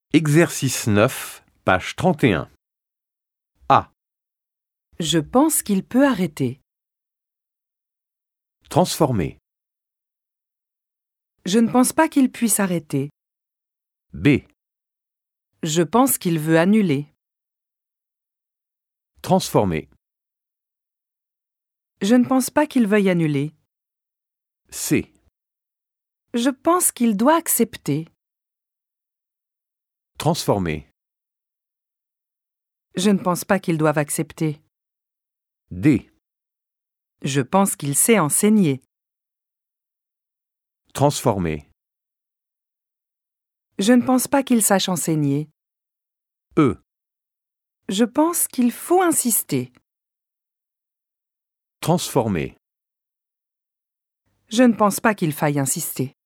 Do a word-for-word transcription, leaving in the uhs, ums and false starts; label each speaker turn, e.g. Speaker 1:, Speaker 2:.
Speaker 1: Exercice neuf, page trente et un. A.
Speaker 2: Je pense qu'il peut arrêter.
Speaker 1: Transformer.
Speaker 2: Je ne pense pas qu'il puisse arrêter.
Speaker 1: B.
Speaker 2: Je pense qu'il veut annuler.
Speaker 1: Transformer.
Speaker 2: Je ne pense pas qu'il veuille annuler.
Speaker 1: C.
Speaker 2: Je pense qu'il doit accepter.
Speaker 1: Transformer.
Speaker 2: Je ne pense pas qu'il doive accepter.
Speaker 1: D.
Speaker 2: Je pense qu'il sait enseigner.
Speaker 1: Transformer.
Speaker 2: Je ne pense pas qu'il sache enseigner.
Speaker 1: E.
Speaker 2: Je pense qu'il faut insister.
Speaker 1: Transformer.
Speaker 2: Je ne pense pas qu'il faille insister.